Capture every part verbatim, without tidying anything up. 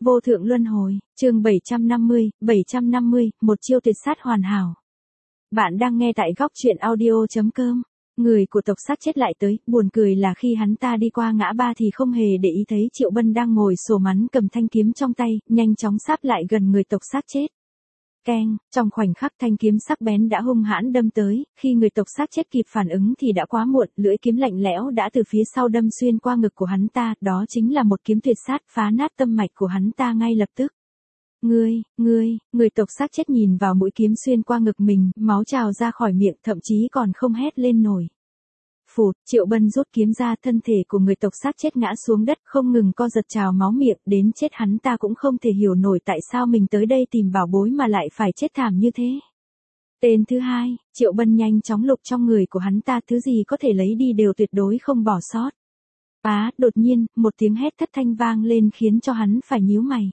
Vô thượng luân hồi, chương bảy trăm năm mươi, bảy trăm năm mươi, một chiêu tuyệt sát hoàn hảo. Bạn đang nghe tại góc truyện audio chấm com. Người của tộc xác chết lại tới, buồn cười là khi hắn ta đi qua ngã ba thì không hề để ý thấy Triệu Bân đang ngồi xổ mắn cầm thanh kiếm trong tay, nhanh chóng sáp lại gần người tộc xác chết. Keng, trong khoảnh khắc thanh kiếm sắc bén đã hung hãn đâm tới, khi người tộc xác chết kịp phản ứng thì đã quá muộn, lưỡi kiếm lạnh lẽo đã từ phía sau đâm xuyên qua ngực của hắn ta, đó chính là một kiếm tuyệt sát phá nát tâm mạch của hắn ta ngay lập tức. Ngươi, ngươi, người tộc xác chết nhìn vào mũi kiếm xuyên qua ngực mình, máu trào ra khỏi miệng, thậm chí còn không hét lên nổi. Phụt, Triệu Bân rút kiếm ra, thân thể của người tộc xác chết ngã xuống đất, không ngừng co giật trào máu miệng, đến chết hắn ta cũng không thể hiểu nổi tại sao mình tới đây tìm bảo bối mà lại phải chết thảm như thế. Tên thứ hai, Triệu Bân nhanh chóng lục trong người của hắn ta, thứ gì có thể lấy đi đều tuyệt đối không bỏ sót. Á, đột nhiên, một tiếng hét thất thanh vang lên khiến cho hắn phải nhíu mày.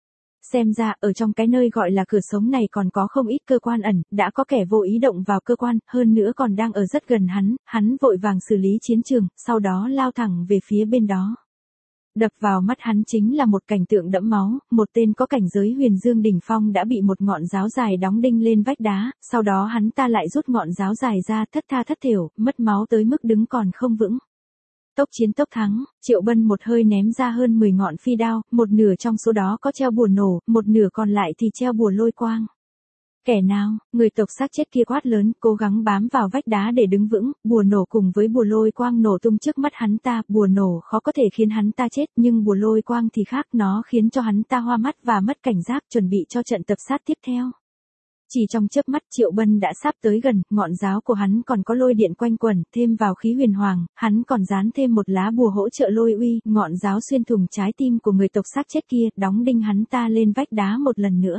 Xem ra, ở trong cái nơi gọi là cửa sống này còn có không ít cơ quan ẩn, đã có kẻ vô ý động vào cơ quan, hơn nữa còn đang ở rất gần hắn, hắn vội vàng xử lý chiến trường, sau đó lao thẳng về phía bên đó. Đập vào mắt hắn chính là một cảnh tượng đẫm máu, một tên có cảnh giới huyền dương đỉnh phong đã bị một ngọn giáo dài đóng đinh lên vách đá, sau đó hắn ta lại rút ngọn giáo dài ra, thất tha thất thểu, mất máu tới mức đứng còn không vững. Tốc chiến tốc thắng, Triệu Bân một hơi ném ra hơn mười ngọn phi đao, một nửa trong số đó có treo bùa nổ, một nửa còn lại thì treo bùa lôi quang. Kẻ nào, người tộc xác chết kia quát lớn, cố gắng bám vào vách đá để đứng vững, bùa nổ cùng với bùa lôi quang nổ tung trước mắt hắn ta, bùa nổ khó có thể khiến hắn ta chết, nhưng bùa lôi quang thì khác, nó khiến cho hắn ta hoa mắt và mất cảnh giác, chuẩn bị cho trận tập sát tiếp theo. Chỉ trong chớp mắt Triệu Bân đã sắp tới gần, ngọn giáo của hắn còn có lôi điện quanh quẩn, thêm vào khí huyền hoàng, hắn còn dán thêm một lá bùa hỗ trợ lôi uy, ngọn giáo xuyên thủng trái tim của người tộc xác chết kia, đóng đinh hắn ta lên vách đá một lần nữa.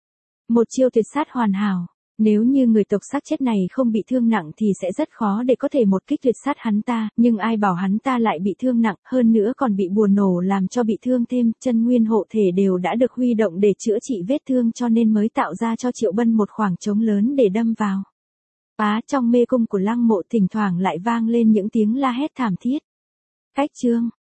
Một chiêu tuyệt sát hoàn hảo. Nếu như người tộc xác chết này không bị thương nặng thì sẽ rất khó để có thể một kích tuyệt sát hắn ta, nhưng ai bảo hắn ta lại bị thương nặng, hơn nữa còn bị bùa nổ làm cho bị thương thêm, chân nguyên hộ thể đều đã được huy động để chữa trị vết thương cho nên mới tạo ra cho Triệu Bân một khoảng trống lớn để đâm vào. Á, trong mê cung của Lăng Mộ thỉnh thoảng lại vang lên những tiếng la hét thảm thiết. Cách chương,